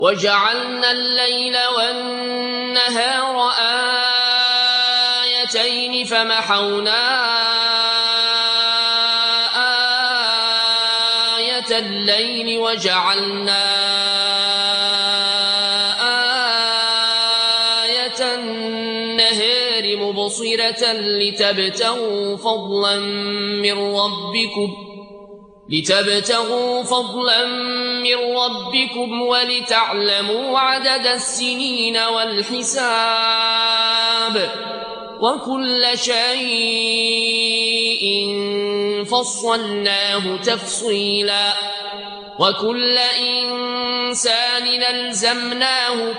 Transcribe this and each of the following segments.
وجعلنا الليل والنهار آيتين فمحونا آية الليل وجعلنا آية النهار مبصرة لتبتغوا فضلا من ربكم ولتعلموا عدد السنين والحساب وكل شيء فصلناه تفصيلا وكل إنسان ألزمناه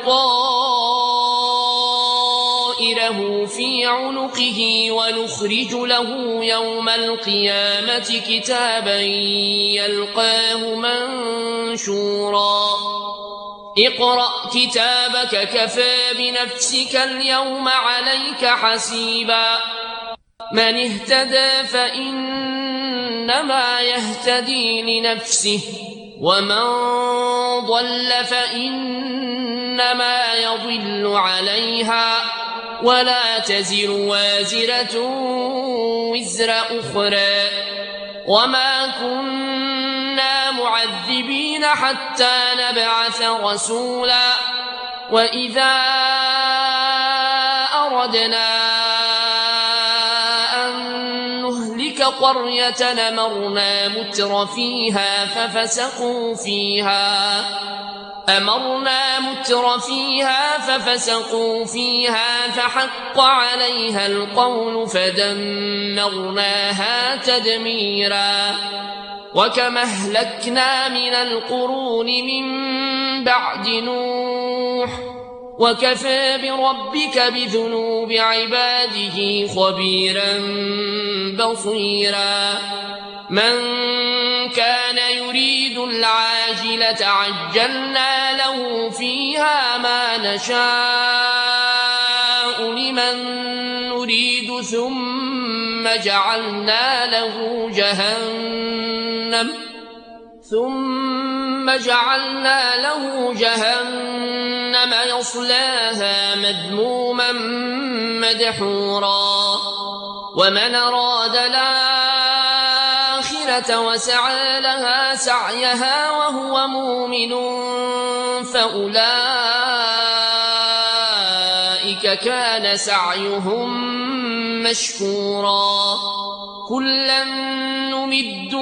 طائره في عنقه ونخرج له يوم القيامة كتابا يلقاه منشورا اقرأ كتابك كفى بنفسك اليوم عليك حسيبا من اهتدى فإنما يهتدي لنفسه ومن ضل فإنما يضل عليها ولا تزر وازرة وزر أخرى وما كنا معذبين حتى نبعث رسولا وإذا أردنا أن نهلك قرية أمرنا متر فيها ففسقوا فيها فحق عليها القول فدمرناها تدميرا وكم أهلكنا من القرون من بعد نوح وكفى بربك بذنوب عباده خبيرا بصيرا من كان يريد العاجلة عجلنا له فيها ما نشاء لمن نريد ثم جعلنا له جهنم يصلاها مذموما مدحورا ومن أراد الآخرة وسعى لها سعيها وهو مؤمن فأولئك كان سعيهم مشكورا كلا نمد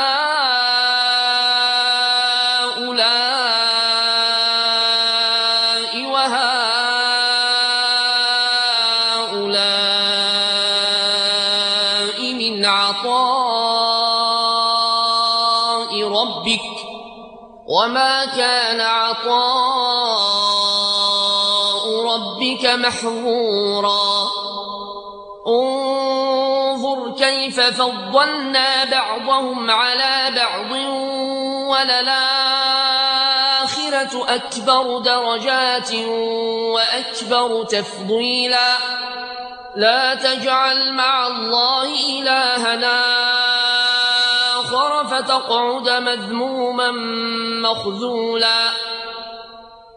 هؤلاء وهؤلاء من عطاء ربك وما كان عطاء ربك محظورا انظر كيف فضلنا بعضهم على بعض وللآخرة أكبر درجات وأكبر تفضيلا لا تجعل مع الله إلهنا آخر فتقعد مذموما مخذولا